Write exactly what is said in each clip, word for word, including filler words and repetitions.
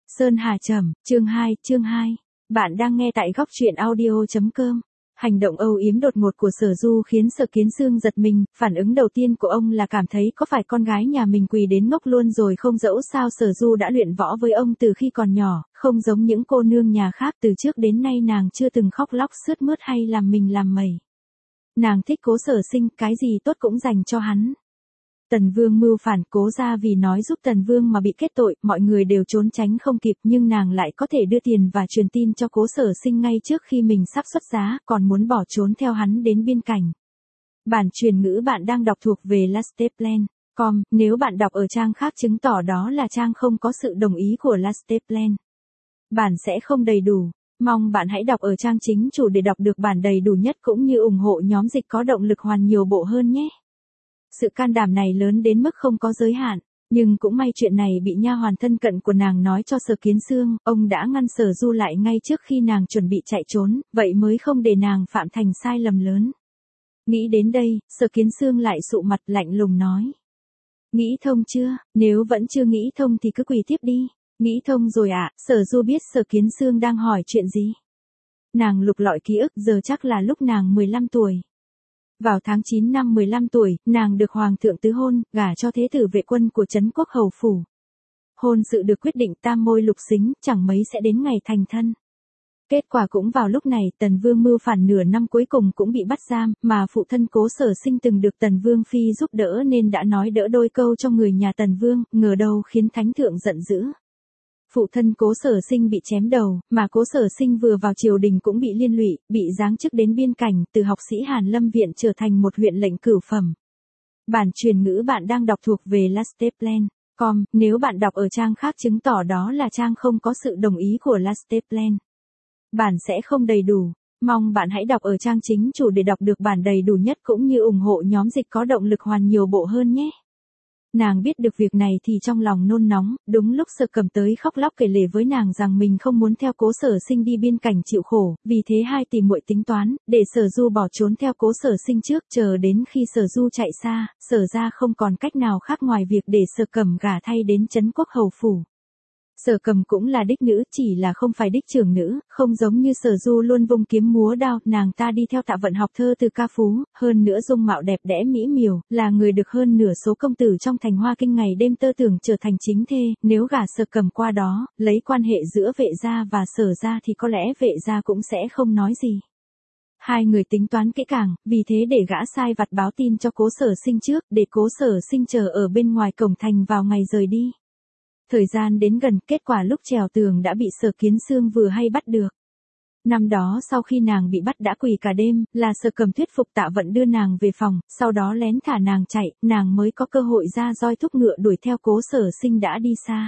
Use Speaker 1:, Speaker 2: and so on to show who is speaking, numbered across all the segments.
Speaker 1: Sơn Hà Trầm, chương hai, chương hai. Bạn đang nghe tại góc truyện audio.com. Hành động âu yếm đột ngột của Sở Du khiến Sở Kiến Xương giật mình, phản ứng đầu tiên của ông là cảm thấy có phải con gái nhà mình quỳ đến ngốc luôn rồi không, dẫu sao Sở Du đã luyện võ với ông từ khi còn nhỏ, không giống những cô nương nhà khác, từ trước đến nay nàng chưa từng khóc lóc sướt mướt hay làm mình làm mẩy. Nàng thích Cố Sở Sinh, cái gì tốt cũng dành cho hắn. Tần Vương mưu phản, Cố gia vì nói giúp Tần Vương mà bị kết tội, mọi người đều trốn tránh không kịp, nhưng nàng lại có thể đưa tiền và truyền tin cho Cố Sở Sinh ngay trước khi mình sắp xuất giá, còn muốn bỏ trốn theo hắn đến biên cảnh. Bản truyền ngữ bạn đang đọc thuộc về Lasteplan chấm com, nếu bạn đọc ở trang khác chứng tỏ đó là trang không có sự đồng ý của Lasteplan. Bản sẽ không đầy đủ. Mong bạn hãy đọc ở trang chính chủ để đọc được bản đầy đủ nhất cũng như ủng hộ nhóm dịch có động lực hoàn nhiều bộ hơn nhé. Sự can đảm này lớn đến mức không có giới hạn, nhưng cũng may chuyện này bị nha hoàn thân cận của nàng nói cho Sở Kiến Xương, ông đã ngăn Sở Du lại ngay trước khi nàng chuẩn bị chạy trốn, vậy mới không để nàng phạm thành sai lầm lớn. Nghĩ đến đây, Sở Kiến Xương lại sụ mặt lạnh lùng nói. Nghĩ thông chưa, nếu vẫn chưa nghĩ thông thì cứ quỳ tiếp đi. Nghĩ thông rồi ạ, à? Sở Du biết Sở Kiến Xương đang hỏi chuyện gì. Nàng lục lọi ký ức, giờ chắc là lúc nàng mười lăm tuổi. Vào tháng chín năm mười lăm tuổi, nàng được Hoàng thượng tứ hôn, gả cho Thế tử Vệ Quân của Trấn Quốc Hầu Phủ. Hôn sự được quyết định tam môi lục xính, chẳng mấy sẽ đến ngày thành thân. Kết quả cũng vào lúc này, Tần Vương mưu phản nửa năm cuối cùng cũng bị bắt giam, mà phụ thân Cố Sở Sinh từng được Tần Vương Phi giúp đỡ nên đã nói đỡ đôi câu cho người nhà Tần Vương, ngờ đâu khiến Thánh Thượng giận dữ. Phụ thân Cố Sở Sinh bị chém đầu, mà Cố Sở Sinh vừa vào triều đình cũng bị liên lụy, bị giáng chức đến biên cảnh, từ học sĩ Hàn Lâm Viện trở thành một huyện lệnh cửu phẩm. Bản truyền ngữ bạn đang đọc thuộc về Lasteplan chấm com, nếu bạn đọc ở trang khác chứng tỏ đó là trang không có sự đồng ý của Lasteplan. Bản sẽ không đầy đủ. Mong bạn hãy đọc ở trang chính chủ để đọc được bản đầy đủ nhất cũng như ủng hộ nhóm dịch có động lực hoàn nhiều bộ hơn nhé. Nàng biết được việc này thì trong lòng nôn nóng, đúng lúc Sở Cầm tới khóc lóc kể lể với nàng rằng mình không muốn theo Cố Sở Sinh đi biên cảnh chịu khổ, vì thế hai tỷ muội tính toán, để Sở Du bỏ trốn theo Cố Sở Sinh trước, chờ đến khi Sở Du chạy xa, Sở ra không còn cách nào khác ngoài việc để Sở Cầm gả thay đến Trấn Quốc Hầu Phủ. Sở Cầm cũng là đích nữ, chỉ là không phải đích trưởng nữ, không giống như Sở Du luôn vung kiếm múa đao, nàng ta đi theo Tạ Vận học thơ từ ca phú, hơn nữa dung mạo đẹp đẽ mỹ miều, là người được hơn nửa số công tử trong thành Hoa Kinh ngày đêm tơ tưởng trở thành chính thê, nếu gả Sở Cầm qua đó, lấy quan hệ giữa Vệ gia và Sở gia thì có lẽ Vệ gia cũng sẽ không nói gì. Hai người tính toán kỹ càng, vì thế để gã sai vặt báo tin cho Cố Sở Sinh trước, để Cố Sở Sinh chờ ở bên ngoài cổng thành vào ngày rời đi. Thời gian đến gần, kết quả lúc trèo tường đã bị Sở Kiến Xương vừa hay bắt được. Năm đó sau khi nàng bị bắt đã quỳ cả đêm, là Sở Cầm thuyết phục Tạ Vận đưa nàng về phòng, sau đó lén thả nàng chạy, nàng mới có cơ hội ra roi thúc ngựa đuổi theo Cố Sở Sinh đã đi xa.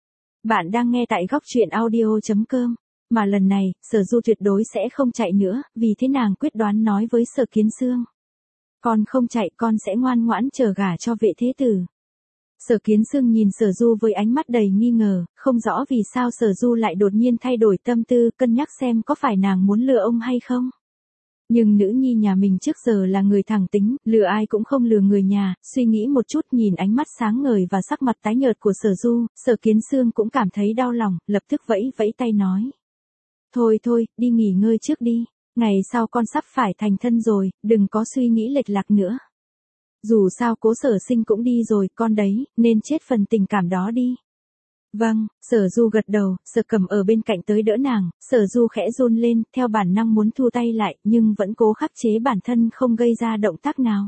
Speaker 1: Bạn đang nghe tại góc truyện audio.com, mà lần này, Sở Du tuyệt đối sẽ không chạy nữa, vì thế nàng quyết đoán nói với Sở Kiến Xương. Con không chạy, con sẽ ngoan ngoãn chờ gả cho Vệ thế tử. Sở Kiến Xương nhìn Sở Du với ánh mắt đầy nghi ngờ, không rõ vì sao Sở Du lại đột nhiên thay đổi tâm tư, cân nhắc xem có phải nàng muốn lừa ông hay không. Nhưng nữ nhi nhà mình trước giờ là người thẳng tính, lừa ai cũng không lừa người nhà, suy nghĩ một chút nhìn ánh mắt sáng ngời và sắc mặt tái nhợt của Sở Du, Sở Kiến Xương cũng cảm thấy đau lòng, lập tức vẫy vẫy tay nói. Thôi thôi, đi nghỉ ngơi trước đi, ngày sau con sắp phải thành thân rồi, đừng có suy nghĩ lệch lạc nữa. Dù sao Cố Sở Sinh cũng đi rồi, con đấy, nên chết phần tình cảm đó đi. Vâng, Sở Du gật đầu, Sở Cầm ở bên cạnh tới đỡ nàng, Sở Du khẽ run lên, theo bản năng muốn thu tay lại, nhưng vẫn cố khắc chế bản thân không gây ra động tác nào.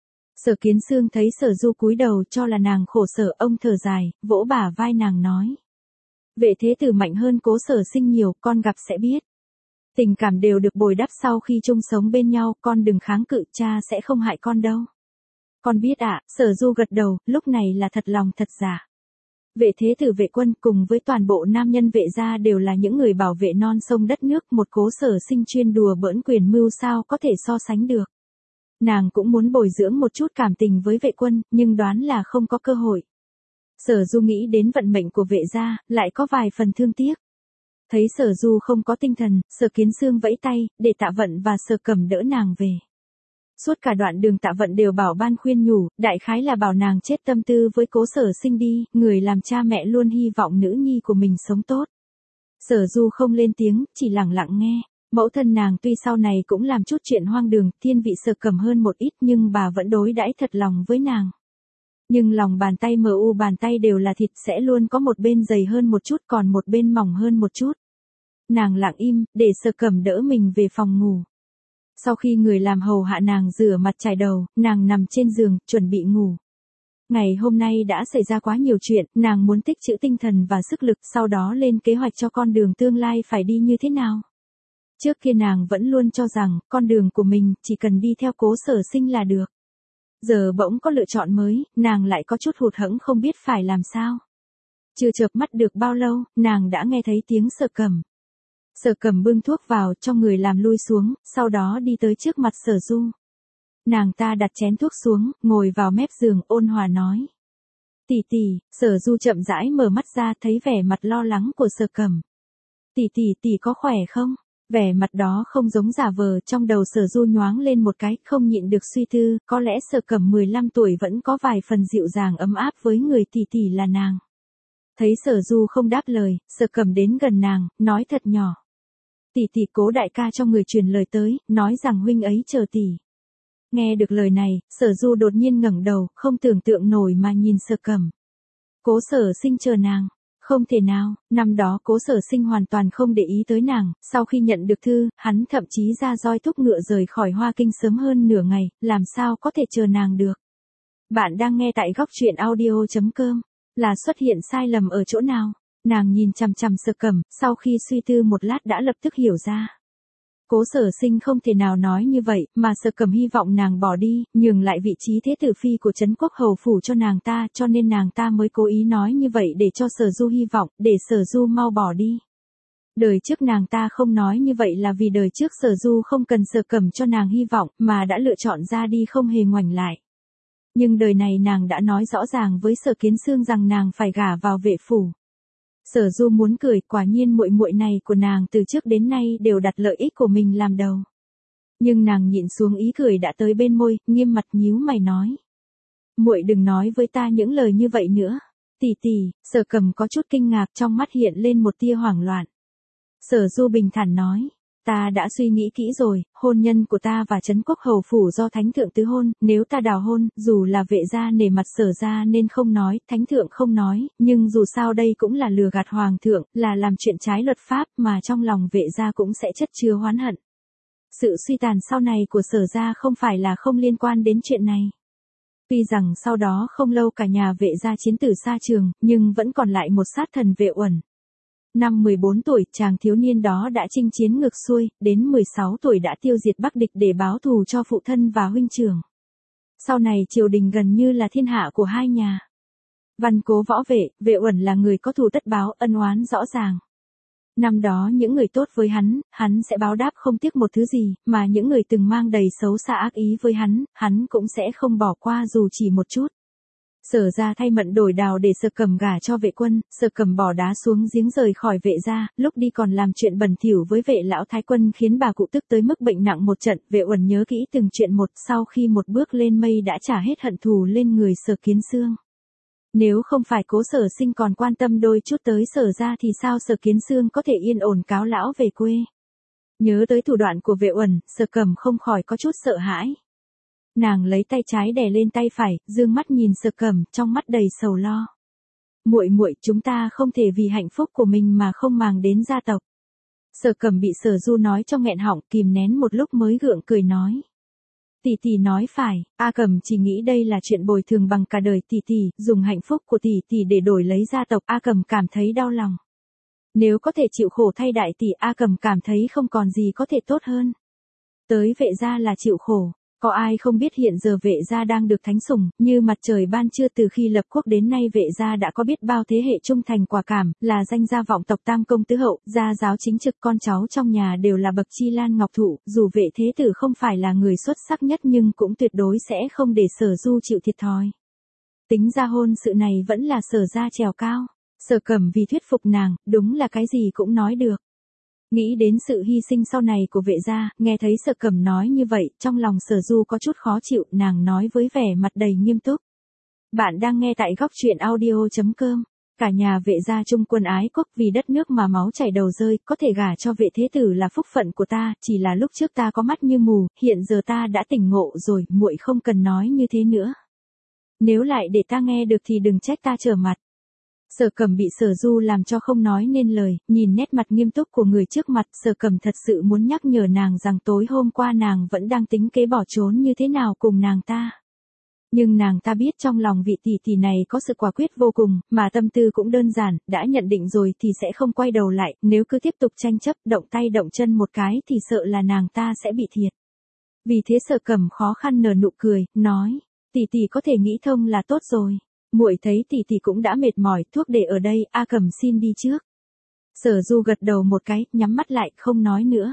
Speaker 1: Sở Kiến Xương thấy Sở Du cúi đầu cho là nàng khổ sở, ông thở dài, vỗ bả vai nàng nói. Vệ thế tử mạnh hơn Cố Sở Sinh nhiều, con gặp sẽ biết. Tình cảm đều được bồi đắp sau khi chung sống bên nhau, con đừng kháng cự, cha sẽ không hại con đâu. Con biết ạ, à, Sở Du gật đầu, lúc này là thật lòng thật giả. Vệ thế tử Vệ Quân cùng với toàn bộ nam nhân Vệ gia đều là những người bảo vệ non sông đất nước, một Cố Sở Sinh chuyên đùa bỡn quyền mưu sao có thể so sánh được. Nàng cũng muốn bồi dưỡng một chút cảm tình với Vệ Quân, nhưng đoán là không có cơ hội. Sở Du nghĩ đến vận mệnh của Vệ gia, lại có vài phần thương tiếc. Thấy Sở Du không có tinh thần, Sở Kiến Xương vẫy tay, để Tạ Vận và Sở Cầm đỡ nàng về. Suốt cả đoạn đường Tạ Vận đều bảo ban khuyên nhủ, đại khái là bảo nàng chết tâm tư với Cố Sở Sinh đi, người làm cha mẹ luôn hy vọng nữ nhi của mình sống tốt. Sở Du không lên tiếng, chỉ lặng lặng nghe. Mẫu thân nàng tuy sau này cũng làm chút chuyện hoang đường, thiên vị Sở Cẩm hơn một ít nhưng bà vẫn đối đãi thật lòng với nàng. Nhưng lòng bàn tay mờ u bàn tay đều là thịt, sẽ luôn có một bên dày hơn một chút còn một bên mỏng hơn một chút. Nàng lặng im, để Sở Cẩm đỡ mình về phòng ngủ. Sau khi người làm hầu hạ nàng rửa mặt chải đầu, nàng nằm trên giường, chuẩn bị ngủ. Ngày hôm nay đã xảy ra quá nhiều chuyện, nàng muốn tích trữ tinh thần và sức lực, sau đó lên kế hoạch cho con đường tương lai phải đi như thế nào. Trước kia nàng vẫn luôn cho rằng, con đường của mình chỉ cần đi theo Cố Sở Sinh là được. Giờ bỗng có lựa chọn mới, nàng lại có chút hụt hẫng không biết phải làm sao. Chưa chợp mắt được bao lâu, nàng đã nghe thấy tiếng Sở Cẩm. Sở Cẩm bưng thuốc vào cho người làm lui xuống, sau đó đi tới trước mặt Sở Du. Nàng ta đặt chén thuốc xuống, ngồi vào mép giường, ôn hòa nói. Tỷ tỷ. Sở Du chậm rãi mở mắt ra, thấy vẻ mặt lo lắng của Sở Cẩm. Tỷ tỷ, tỷ có khỏe không? Vẻ mặt đó không giống giả vờ, trong đầu Sở Du nhoáng lên một cái, không nhịn được suy tư, có lẽ Sở Cẩm mười lăm tuổi vẫn có vài phần dịu dàng ấm áp với người tỷ tỷ là nàng. Thấy Sở Du không đáp lời, Sở Cẩm đến gần nàng, nói thật nhỏ. Tỷ tỷ, Cố đại ca cho người truyền lời tới, nói rằng huynh ấy chờ tỷ. Nghe được lời này, Sở Du đột nhiên ngẩng đầu, không tưởng tượng nổi mà nhìn Sở Cẩm. Cố Sở Sinh chờ nàng. Không thể nào, năm đó Cố Sở Sinh hoàn toàn không để ý tới nàng, sau khi nhận được thư, hắn thậm chí ra roi thúc ngựa rời khỏi Hoa Kinh sớm hơn nửa ngày, làm sao có thể chờ nàng được. Bạn đang nghe tại góc truyện audio chấm com, là xuất hiện sai lầm ở chỗ nào? Nàng nhìn chằm chằm Sở Cẩm, sau khi suy tư một lát đã lập tức hiểu ra. Cố Sở Sinh không thể nào nói như vậy, mà Sở Cẩm hy vọng nàng bỏ đi, nhường lại vị trí thế tử phi của Trấn Quốc hầu phủ cho nàng ta, cho nên nàng ta mới cố ý nói như vậy để cho Sở Du hy vọng, để Sở Du mau bỏ đi. Đời trước nàng ta không nói như vậy là vì đời trước Sở Du không cần Sở Cẩm cho nàng hy vọng, mà đã lựa chọn ra đi không hề ngoảnh lại. Nhưng đời này nàng đã nói rõ ràng với Sở Kiến Xương rằng nàng phải gả vào vệ phủ. Sở Du muốn cười, quả nhiên muội muội này của nàng từ trước đến nay đều đặt lợi ích của mình làm đầu. Nhưng nàng nhịn xuống ý cười đã tới bên môi, nghiêm mặt nhíu mày nói. Muội đừng nói với ta những lời như vậy nữa. Tỷ tỷ. Sở Cẩm có chút kinh ngạc, trong mắt hiện lên một tia hoảng loạn. Sở Du bình thản nói. Ta đã suy nghĩ kỹ rồi, hôn nhân của ta và Trấn Quốc hầu phủ do thánh thượng tứ hôn, nếu ta đào hôn, dù là vệ gia nể mặt Sở gia nên không nói, thánh thượng không nói, nhưng dù sao đây cũng là lừa gạt hoàng thượng, là làm chuyện trái luật pháp mà trong lòng vệ gia cũng sẽ chất chứa oán hận. Sự suy tàn sau này của Sở gia không phải là không liên quan đến chuyện này. Tuy rằng sau đó không lâu cả nhà vệ gia chiến tử xa trường, nhưng vẫn còn lại một sát thần Vệ Uẩn. Năm mười bốn tuổi, chàng thiếu niên đó đã chinh chiến ngược xuôi, đến mười sáu tuổi đã tiêu diệt Bắc địch để báo thù cho phụ thân và huynh trưởng. Sau này triều đình gần như là thiên hạ của hai nhà. Văn Cố võ vệ, Vệ Uẩn là người có thù tất báo, ân oán rõ ràng. Năm đó những người tốt với hắn, hắn sẽ báo đáp không tiếc một thứ gì, mà những người từng mang đầy xấu xa ác ý với hắn, hắn cũng sẽ không bỏ qua dù chỉ một chút. Sở gia thay mận đổi đào để Sở Cẩm gả cho Vệ Quân, Sở Cẩm bỏ đá xuống giếng rời khỏi Vệ gia, lúc đi còn làm chuyện bẩn thỉu với Vệ lão thái quân khiến bà cụ tức tới mức bệnh nặng một trận. Vệ Uẩn nhớ kỹ từng chuyện một, sau khi một bước lên mây đã trả hết hận thù lên người Sở Kiến Xương. Nếu không phải Cố Sở Sinh còn quan tâm đôi chút tới Sở gia thì sao Sở Kiến Xương có thể yên ổn cáo lão về quê. Nhớ tới thủ đoạn của Vệ Uẩn, Sở Cẩm không khỏi có chút sợ hãi. Nàng lấy tay trái đè lên tay phải, dương mắt nhìn Sở Cẩm, trong mắt đầy sầu lo. Muội muội, chúng ta không thể vì hạnh phúc của mình mà không màng đến gia tộc. Sở Cẩm bị Sở Du nói cho nghẹn họng, kìm nén một lúc mới gượng cười nói. Tỷ tỷ nói phải, A Cẩm chỉ nghĩ đây là chuyện bồi thường bằng cả đời tỷ tỷ, dùng hạnh phúc của tỷ tỷ để đổi lấy gia tộc. A Cẩm cảm thấy đau lòng. Nếu có thể chịu khổ thay đại tỷ, A Cẩm cảm thấy không còn gì có thể tốt hơn. Tới Vệ gia là chịu khổ. Có ai không biết hiện giờ Vệ gia đang được thánh sủng, như mặt trời ban trưa. Từ khi lập quốc đến nay Vệ gia đã có biết bao thế hệ trung thành quả cảm, là danh gia vọng tộc tam công tứ hậu, gia giáo chính trực, con cháu trong nhà đều là bậc chi lan ngọc thụ, dù Vệ thế tử không phải là người xuất sắc nhất nhưng cũng tuyệt đối sẽ không để Sở Du chịu thiệt thòi. Tính ra hôn sự này vẫn là Sở gia trèo cao. Sở Cẩm vì thuyết phục nàng, đúng là cái gì cũng nói được. Nghĩ đến sự hy sinh sau này của Vệ gia, nghe thấy Sở Cẩm nói như vậy, trong lòng Sở Du có chút khó chịu, nàng nói với vẻ mặt đầy nghiêm túc. Bạn đang nghe tại góc truyện audio chấm com. Cả nhà Vệ gia chung quân ái quốc, vì đất nước mà máu chảy đầu rơi, có thể gả cho Vệ thế tử là phúc phận của ta, chỉ là lúc trước ta có mắt như mù, hiện giờ ta đã tỉnh ngộ rồi, muội không cần nói như thế nữa. Nếu lại để ta nghe được thì đừng trách ta trở mặt. Sở Cẩm bị Sở Du làm cho không nói nên lời, nhìn nét mặt nghiêm túc của người trước mặt, Sở Cẩm thật sự muốn nhắc nhở nàng rằng tối hôm qua nàng vẫn đang tính kế bỏ trốn như thế nào cùng nàng ta. Nhưng nàng ta biết trong lòng vị tỷ tỷ này có sự quả quyết vô cùng, mà tâm tư cũng đơn giản, đã nhận định rồi thì sẽ không quay đầu lại, nếu cứ tiếp tục tranh chấp, động tay động chân một cái thì sợ là nàng ta sẽ bị thiệt. Vì thế Sở Cẩm khó khăn nở nụ cười, nói, tỷ tỷ có thể nghĩ thông là tốt rồi. Muội thấy tỷ tỷ cũng đã mệt mỏi, thuốc để ở đây, A Cẩm xin đi trước. Sở Du gật đầu một cái, nhắm mắt lại, không nói nữa.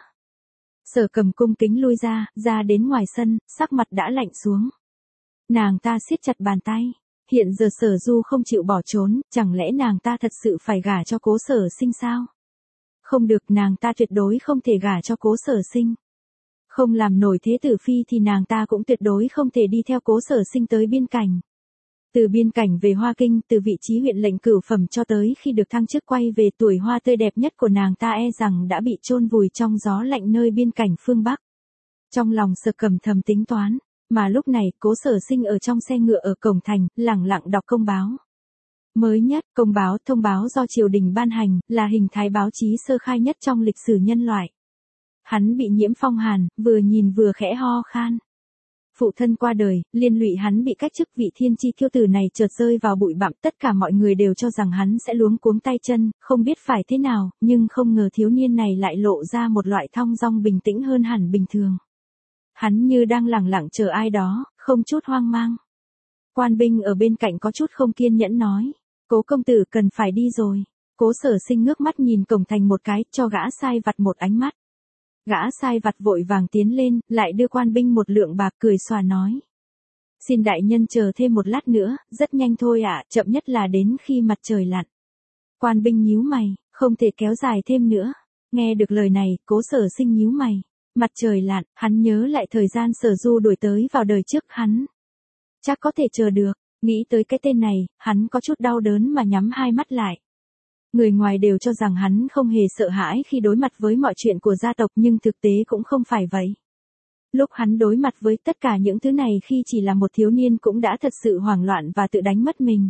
Speaker 1: Sở Cẩm cung kính lui ra, ra đến ngoài sân, sắc mặt đã lạnh xuống. Nàng ta siết chặt bàn tay. Hiện giờ Sở Du không chịu bỏ trốn, chẳng lẽ nàng ta thật sự phải gả cho Cố Sở Sinh sao? Không được, nàng ta tuyệt đối không thể gả cho Cố Sở Sinh. Không làm nổi thế tử phi thì nàng ta cũng tuyệt đối không thể đi theo Cố Sở Sinh tới biên cảnh. Từ biên cảnh về Hoa Kinh, từ vị trí huyện lệnh cửu phẩm cho tới khi được thăng chức quay về, tuổi hoa tươi đẹp nhất của nàng ta e rằng đã bị chôn vùi trong gió lạnh nơi biên cảnh phương Bắc. Trong lòng Sở Cẩm thầm tính toán, mà lúc này Cố Sở Sinh ở trong xe ngựa ở cổng thành, lẳng lặng đọc công báo. Mới nhất, công báo thông báo do triều đình ban hành, là hình thái báo chí sơ khai nhất trong lịch sử nhân loại. Hắn bị nhiễm phong hàn, vừa nhìn vừa khẽ ho khan. Phụ thân qua đời, liên lụy hắn bị cách chức vị thiên chi kiêu tử này chợt rơi vào bụi bặm, tất cả mọi người đều cho rằng hắn sẽ luống cuống tay chân, không biết phải thế nào, nhưng không ngờ thiếu niên này lại lộ ra một loại thong dong bình tĩnh hơn hẳn bình thường. Hắn như đang lẳng lặng chờ ai đó, không chút hoang mang. Quan binh ở bên cạnh có chút không kiên nhẫn nói, Cố công tử cần phải đi rồi. Cố Sở Sinh ngước mắt nhìn cổng thành một cái, cho gã sai vặt một ánh mắt. Gã sai vặt vội vàng tiến lên, lại đưa quan binh một lượng bạc, cười xòa nói. Xin đại nhân chờ thêm một lát nữa, rất nhanh thôi ạ, chậm nhất là đến khi mặt trời lặn. Quan binh nhíu mày, không thể kéo dài thêm nữa. Nghe được lời này, Cố Sở Sinh nhíu mày. Mặt trời lặn, hắn nhớ lại thời gian Sở Du đuổi tới vào đời trước hắn. Chắc có thể chờ được, nghĩ tới cái tên này, hắn có chút đau đớn mà nhắm hai mắt lại. Người ngoài đều cho rằng hắn không hề sợ hãi khi đối mặt với mọi chuyện của gia tộc, nhưng thực tế cũng không phải vậy. Lúc hắn đối mặt với tất cả những thứ này khi chỉ là một thiếu niên cũng đã thật sự hoảng loạn và tự đánh mất mình.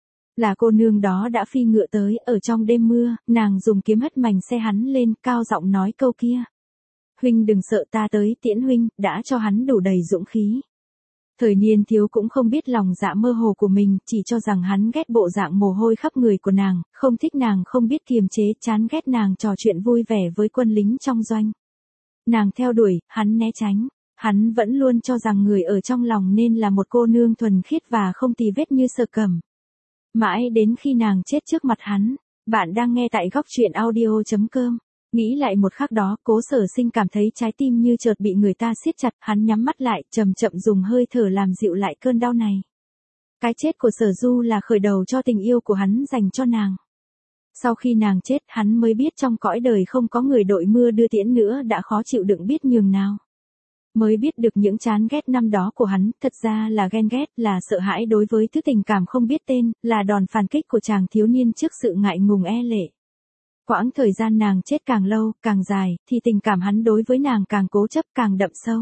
Speaker 1: Là cô nương đó đã phi ngựa tới, ở trong đêm mưa, nàng dùng kiếm hất mành xe hắn lên, cao giọng nói câu kia. Huynh đừng sợ, ta tới tiễn huynh, đã cho hắn đủ đầy dũng khí. Thời niên thiếu cũng không biết lòng dạ mơ hồ của mình, chỉ cho rằng hắn ghét bộ dạng mồ hôi khắp người của nàng, không thích nàng, không biết kiềm chế, chán ghét nàng trò chuyện vui vẻ với quân lính trong doanh. Nàng theo đuổi, hắn né tránh, hắn vẫn luôn cho rằng người ở trong lòng nên là một cô nương thuần khiết và không tì vết như Sở Cẩm. Mãi đến khi nàng chết trước mặt hắn. Bạn đang nghe tại góc truyện audio chấm com. Nghĩ lại một khắc đó, Cố Sở Sinh cảm thấy trái tim như chợt bị người ta siết chặt, hắn nhắm mắt lại, chậm chậm dùng hơi thở làm dịu lại cơn đau này. Cái chết của Sở Du là khởi đầu cho tình yêu của hắn dành cho nàng. Sau khi nàng chết, hắn mới biết trong cõi đời không có người đội mưa đưa tiễn nữa đã khó chịu đựng biết nhường nào. Mới biết được những chán ghét năm đó của hắn, thật ra là ghen ghét, là sợ hãi đối với thứ tình cảm không biết tên, là đòn phản kích của chàng thiếu niên trước sự ngại ngùng e lệ. Quãng thời gian nàng chết càng lâu, càng dài, thì tình cảm hắn đối với nàng càng cố chấp, càng đậm sâu.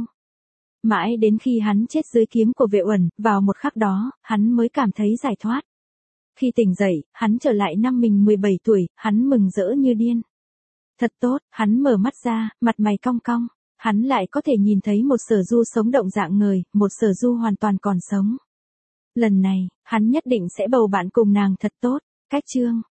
Speaker 1: Mãi đến khi hắn chết dưới kiếm của Vệ Uẩn, vào một khắc đó, hắn mới cảm thấy giải thoát. Khi tỉnh dậy, hắn trở lại năm mình mười bảy tuổi, hắn mừng rỡ như điên. Thật tốt, hắn mở mắt ra, mặt mày cong cong, hắn lại có thể nhìn thấy một Sở Du sống động dạng người, một Sở Du hoàn toàn còn sống. Lần này, hắn nhất định sẽ bầu bạn cùng nàng thật tốt. Cách chương